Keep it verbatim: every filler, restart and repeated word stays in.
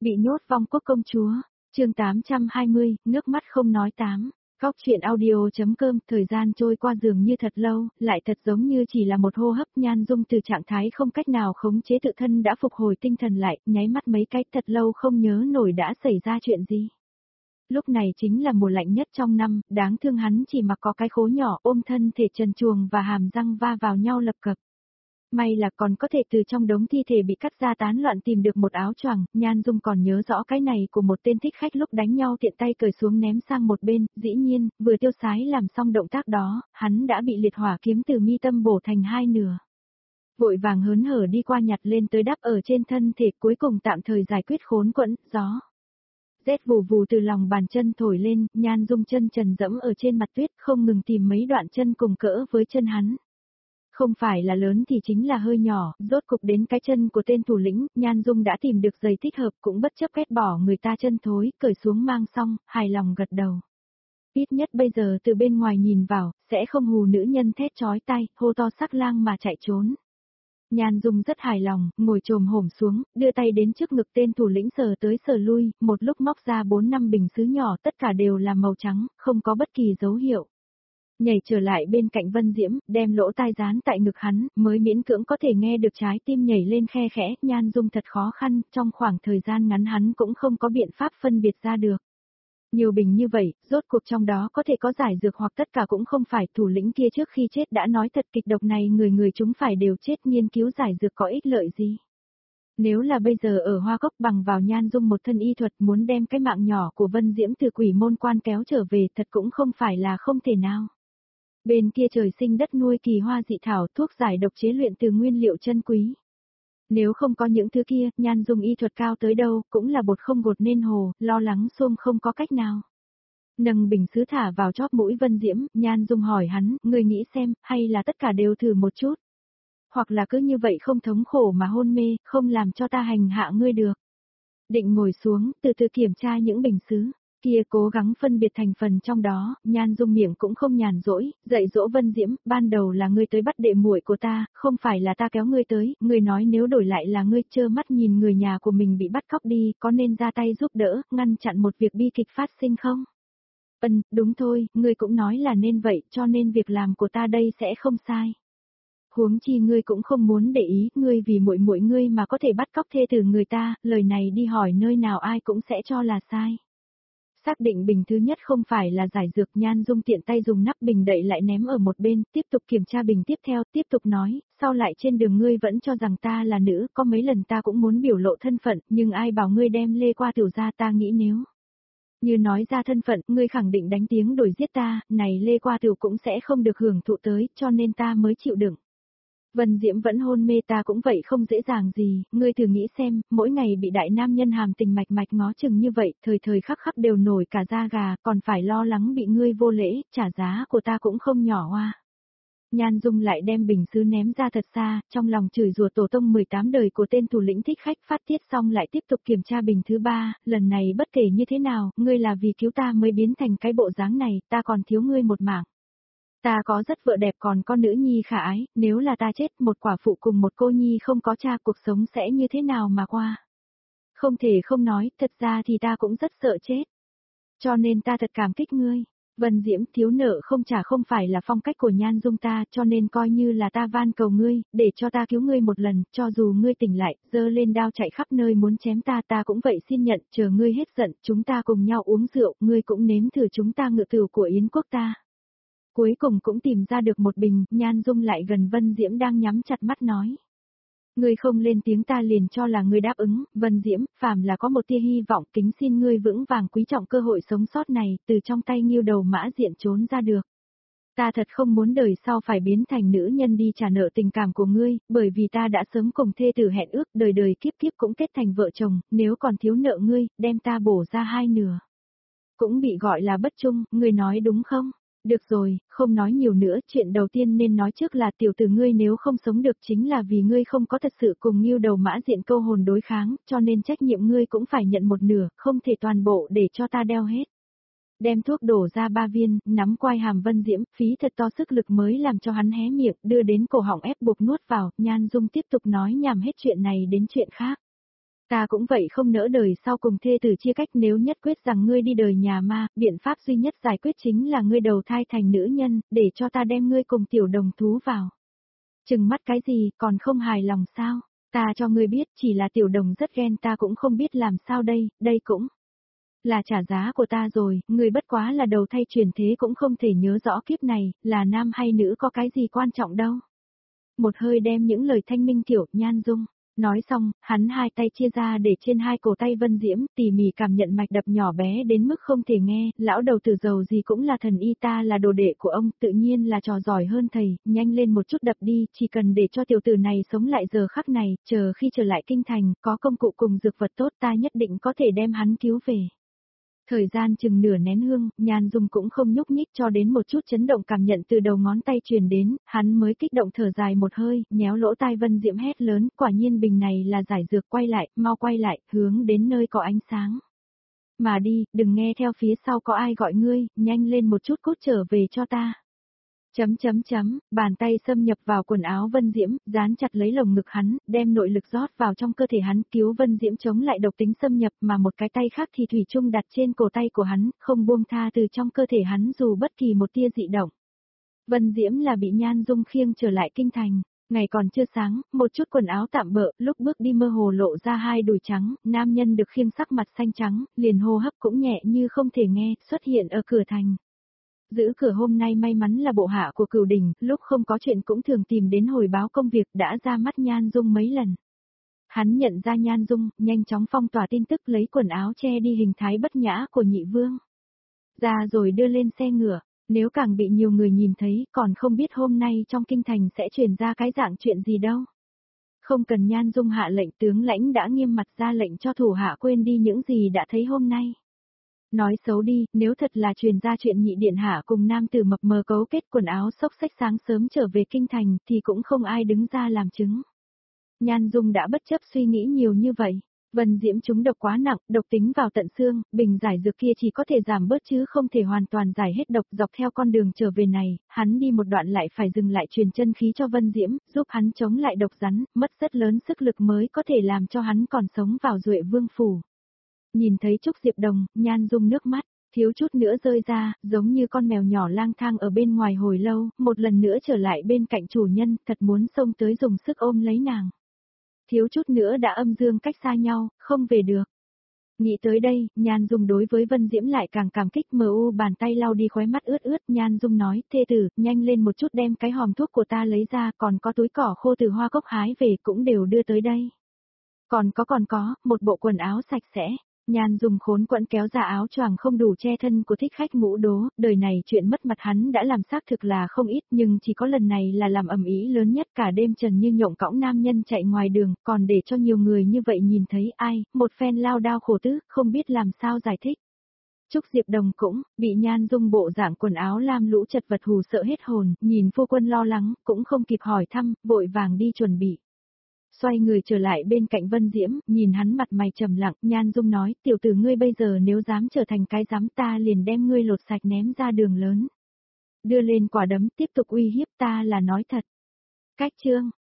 Bị nhốt vong quốc công chúa, chương tám trăm hai mươi, nước mắt không nói tám. Góc chuyện audio.com, thời gian trôi qua dường như thật lâu, lại thật giống như chỉ là một hô hấp. Nhan Dung từ trạng thái không cách nào khống chế tự thân đã phục hồi tinh thần lại, nháy mắt mấy cái thật lâu không nhớ nổi đã xảy ra chuyện gì. Lúc này chính là mùa lạnh nhất trong năm, đáng thương hắn chỉ mặc có cái khố nhỏ ôm thân thể trần truồng và hàm răng va vào nhau lập cập. May là còn có thể từ trong đống thi thể bị cắt ra tán loạn tìm được một áo choàng. Nhan Dung còn nhớ rõ cái này của một tên thích khách lúc đánh nhau tiện tay cởi xuống ném sang một bên, dĩ nhiên, vừa tiêu sái làm xong động tác đó, hắn đã bị liệt hỏa kiếm từ mi tâm bổ thành hai nửa. Vội vàng hớn hở đi qua nhặt lên tới đắp ở trên thân thể, cuối cùng tạm thời giải quyết khốn quẫn, gió. Rét vù vù từ lòng bàn chân thổi lên, Nhan Dung chân trần dẫm ở trên mặt tuyết, không ngừng tìm mấy đoạn chân cùng cỡ với chân hắn. Không phải là lớn thì chính là hơi nhỏ, rốt cục đến cái chân của tên thủ lĩnh, Nhan Dung đã tìm được giày thích hợp cũng bất chấp ghét bỏ người ta chân thối, cởi xuống mang xong, hài lòng gật đầu. Ít nhất bây giờ từ bên ngoài nhìn vào, sẽ không hù nữ nhân thét chói tai, hô to sắc lang mà chạy trốn. Nhan Dung rất hài lòng, ngồi chồm hổm xuống, đưa tay đến trước ngực tên thủ lĩnh sờ tới sờ lui, một lúc móc ra bốn năm bình sứ nhỏ tất cả đều là màu trắng, không có bất kỳ dấu hiệu. Nhảy trở lại bên cạnh Vân Diễm, đem lỗ tai dán tại ngực hắn, mới miễn cưỡng có thể nghe được trái tim nhảy lên khe khẽ. Nhan Dung thật khó khăn, trong khoảng thời gian ngắn hắn cũng không có biện pháp phân biệt ra được. Nhiều bình như vậy, rốt cuộc trong đó có thể có giải dược hoặc tất cả cũng không phải. Thủ lĩnh kia trước khi chết đã nói thật kịch độc này người người chúng phải đều chết, nghiên cứu giải dược có ích lợi gì. Nếu là bây giờ ở Hoa Cốc bằng vào Nhan Dung một thân y thuật muốn đem cái mạng nhỏ của Vân Diễm từ quỷ môn quan kéo trở về thật cũng không phải là không thể nào. Bên kia trời sinh đất nuôi kỳ hoa dị thảo, thuốc giải độc chế luyện từ nguyên liệu chân quý. Nếu không có những thứ kia, Nhan Dung y thuật cao tới đâu, cũng là bột không gột nên hồ, lo lắng xuông không có cách nào. Nâng bình sứ thả vào chóp mũi Vân Diễm, Nhan Dung hỏi hắn, ngươi nghĩ xem, hay là tất cả đều thử một chút. Hoặc là cứ như vậy không thống khổ mà hôn mê, không làm cho ta hành hạ ngươi được. Định ngồi xuống, từ từ kiểm tra những bình sứ. Kia cố gắng phân biệt thành phần trong đó, Nhan Dung miệng cũng không nhàn rỗi, dạy dỗ Vân Diễm, ban đầu là ngươi tới bắt đệ muội của ta, không phải là ta kéo ngươi tới, ngươi nói nếu đổi lại là ngươi trơ mắt nhìn người nhà của mình bị bắt cóc đi, có nên ra tay giúp đỡ, ngăn chặn một việc bi kịch phát sinh không? Ừm, đúng thôi, ngươi cũng nói là nên vậy, cho nên việc làm của ta đây sẽ không sai. Huống chi ngươi cũng không muốn để ý, ngươi vì muội muội ngươi mà có thể bắt cóc thê tử người ta, lời này đi hỏi nơi nào ai cũng sẽ cho là sai. Xác định bình thứ nhất không phải là giải dược, Nhan Dung tiện tay dùng nắp bình đậy lại ném ở một bên, tiếp tục kiểm tra bình tiếp theo, tiếp tục nói, sau lại trên đường ngươi vẫn cho rằng ta là nữ, có mấy lần ta cũng muốn biểu lộ thân phận, nhưng ai bảo ngươi đem Lê Qua Tiểu ra, ta nghĩ nếu như nói ra thân phận, ngươi khẳng định đánh tiếng đổi giết ta, này Lê Qua Tiểu cũng sẽ không được hưởng thụ tới, cho nên ta mới chịu đựng. Vân Diễm vẫn hôn mê, ta cũng vậy không dễ dàng gì, ngươi thử nghĩ xem, mỗi ngày bị đại nam nhân hàm tình mạch mạch ngó chừng như vậy, thời thời khắc khắc đều nổi cả da gà, còn phải lo lắng bị ngươi vô lễ, trả giá của ta cũng không nhỏ hoa. Nhan Dung lại đem bình sứ ném ra thật xa, trong lòng chửi rủa tổ tông mười tám đời của tên thủ lĩnh thích khách. Phát tiết xong lại tiếp tục kiểm tra bình thứ ba, lần này bất kể như thế nào, ngươi là vì cứu ta mới biến thành cái bộ dáng này, ta còn thiếu ngươi một mảng. Ta có rất vợ đẹp còn có nữ nhi khả ái, nếu là ta chết một quả phụ cùng một cô nhi không có cha, cuộc sống sẽ như thế nào mà qua. Không thể không nói, thật ra thì ta cũng rất sợ chết. Cho nên ta thật cảm kích ngươi. Vân Diễm, thiếu nợ không trả không phải là phong cách của Nhan Dung ta, cho nên coi như là ta van cầu ngươi, để cho ta cứu ngươi một lần, cho dù ngươi tỉnh lại, giơ lên đao chạy khắp nơi muốn chém ta, ta cũng vậy xin nhận, chờ ngươi hết giận, chúng ta cùng nhau uống rượu, ngươi cũng nếm thử chúng ta ngự tửu của Yến quốc ta. Cuối cùng cũng tìm ra được một bình, Nhan Dung lại gần Vân Diễm đang nhắm chặt mắt nói. Ngươi không lên tiếng ta liền cho là ngươi đáp ứng, Vân Diễm, phàm là có một tia hy vọng, kính xin ngươi vững vàng quý trọng cơ hội sống sót này, từ trong tay Nghiêu Đầu Mã Diện trốn ra được. Ta thật không muốn đời sau phải biến thành nữ nhân đi trả nợ tình cảm của ngươi, bởi vì ta đã sớm cùng thê tử hẹn ước, đời đời kiếp kiếp cũng kết thành vợ chồng, nếu còn thiếu nợ ngươi, đem ta bổ ra hai nửa. Cũng bị gọi là bất trung, ngươi nói đúng không? Được rồi, không nói nhiều nữa, chuyện đầu tiên nên nói trước là tiểu tử ngươi nếu không sống được chính là vì ngươi không có thật sự cùng Nghiêu Đầu Mã Diện câu hồn đối kháng, cho nên trách nhiệm ngươi cũng phải nhận một nửa, không thể toàn bộ để cho ta đeo hết. Đem thuốc đổ ra ba viên, nắm quai hàm Vân Diễm, phí thật to sức lực mới làm cho hắn hé miệng, đưa đến cổ họng ép buộc nuốt vào, Nhan Dung tiếp tục nói nhảm hết chuyện này đến chuyện khác. Ta cũng vậy không nỡ đời sau cùng thê tử chia cách, nếu nhất quyết rằng ngươi đi đời nhà ma, biện pháp duy nhất giải quyết chính là ngươi đầu thai thành nữ nhân, để cho ta đem ngươi cùng tiểu đồng thú vào. Chừng mắt cái gì, còn không hài lòng sao? Ta cho ngươi biết, chỉ là tiểu đồng rất ghen, ta cũng không biết làm sao đây, đây cũng là trả giá của ta rồi, ngươi bất quá là đầu thay truyền thế cũng không thể nhớ rõ kiếp này, là nam hay nữ có cái gì quan trọng đâu. Một hơi đem những lời thanh minh kiểu Nhan Dung. Nói xong, hắn hai tay chia ra để trên hai cổ tay Vân Diễm, tỉ mỉ cảm nhận mạch đập nhỏ bé đến mức không thể nghe, lão đầu tử giàu gì cũng là thần y, ta là đồ đệ của ông, tự nhiên là trò giỏi hơn thầy, nhanh lên một chút đập đi, chỉ cần để cho tiểu tử này sống lại giờ khắc này, chờ khi trở lại kinh thành, có công cụ cùng dược vật tốt ta nhất định có thể đem hắn cứu về. Thời gian chừng nửa nén hương, Nhan Dung cũng không nhúc nhích cho đến một chút chấn động cảm nhận từ đầu ngón tay truyền đến, hắn mới kích động thở dài một hơi, nhéo lỗ tai Vân Diễm hét lớn, quả nhiên bình này là giải dược, quay lại, mau quay lại, hướng đến nơi có ánh sáng. Mà đi, đừng nghe theo phía sau có ai gọi ngươi, nhanh lên một chút cút trở về cho ta. Chấm chấm chấm, bàn tay xâm nhập vào quần áo Vân Diễm, dán chặt lấy lồng ngực hắn, đem nội lực rót vào trong cơ thể hắn, cứu Vân Diễm chống lại độc tính xâm nhập, mà một cái tay khác thì thủy chung đặt trên cổ tay của hắn, không buông tha từ trong cơ thể hắn dù bất kỳ một tia dị động. Vân Diễm là bị Nhan Dung khiêng trở lại kinh thành, ngày còn chưa sáng, một chút quần áo tạm bợ, lúc bước đi mơ hồ lộ ra hai đùi trắng, nam nhân được khiêng sắc mặt xanh trắng, liền hô hấp cũng nhẹ như không thể nghe, xuất hiện ở cửa thành. Giữ cửa hôm nay may mắn là bộ hạ của Cửu Đình, lúc không có chuyện cũng thường tìm đến hồi báo công việc, đã ra mắt Nhan Dung mấy lần. Hắn nhận ra Nhan Dung, nhanh chóng phong tỏa tin tức, lấy quần áo che đi hình thái bất nhã của nhị vương. Ra rồi đưa lên xe ngựa, nếu càng bị nhiều người nhìn thấy, còn không biết hôm nay trong kinh thành sẽ truyền ra cái dạng chuyện gì đâu. Không cần Nhan Dung hạ lệnh, tướng lãnh đã nghiêm mặt ra lệnh cho thủ hạ quên đi những gì đã thấy hôm nay. Nói xấu đi, nếu thật là truyền ra chuyện nhị điện hạ cùng nam tử mập mờ cấu kết quần áo xốc xách sáng sớm trở về kinh thành thì cũng không ai đứng ra làm chứng. Nhan Dung đã bất chấp suy nghĩ nhiều như vậy. Vân Diễm trúng độc quá nặng, độc tính vào tận xương, bình giải dược kia chỉ có thể giảm bớt chứ không thể hoàn toàn giải hết độc. Dọc theo con đường trở về này, hắn đi một đoạn lại phải dừng lại truyền chân khí cho Vân Diễm, giúp hắn chống lại độc rắn, mất rất lớn sức lực mới có thể làm cho hắn còn sống vào Duệ Vương phủ. Nhìn thấy Trúc Diệp Đồng, Nhan Dung nước mắt, thiếu chút nữa rơi ra, giống như con mèo nhỏ lang thang ở bên ngoài hồi lâu, một lần nữa trở lại bên cạnh chủ nhân, thật muốn xông tới dùng sức ôm lấy nàng. Thiếu chút nữa đã âm dương cách xa nhau, không về được. Nghĩ tới đây, Nhan Dung đối với Vân Diễm lại càng cảm kích, mờ u bàn tay lau đi khóe mắt ướt ướt, Nhan Dung nói, thê tử, nhanh lên một chút đem cái hòm thuốc của ta lấy ra, còn có túi cỏ khô từ hoa cốc hái về cũng đều đưa tới đây. Còn có còn có, một bộ quần áo sạch sẽ. Nhan Dung khốn quẫn kéo ra áo choàng không đủ che thân của thích khách ngũ đố, đời này chuyện mất mặt hắn đã làm xác thực là không ít, nhưng chỉ có lần này là làm ầm ĩ lớn nhất, cả đêm trần như nhộng cõng nam nhân chạy ngoài đường, còn để cho nhiều người như vậy nhìn thấy, ai, một phen lao đao khổ tứ, không biết làm sao giải thích. Trúc Diệp Đồng cũng, bị Nhan Dung bộ dạng quần áo lam lũ chật vật hù sợ hết hồn, nhìn phu quân lo lắng, cũng không kịp hỏi thăm, vội vàng đi chuẩn bị. Xoay người trở lại bên cạnh Vân Diễm, nhìn hắn mặt mày trầm lặng, Nhan Dung nói, tiểu tử ngươi bây giờ nếu dám trở thành cái dám ta liền đem ngươi lột sạch ném ra đường lớn. Đưa lên quả đấm tiếp tục uy hiếp ta là nói thật. Cách chương.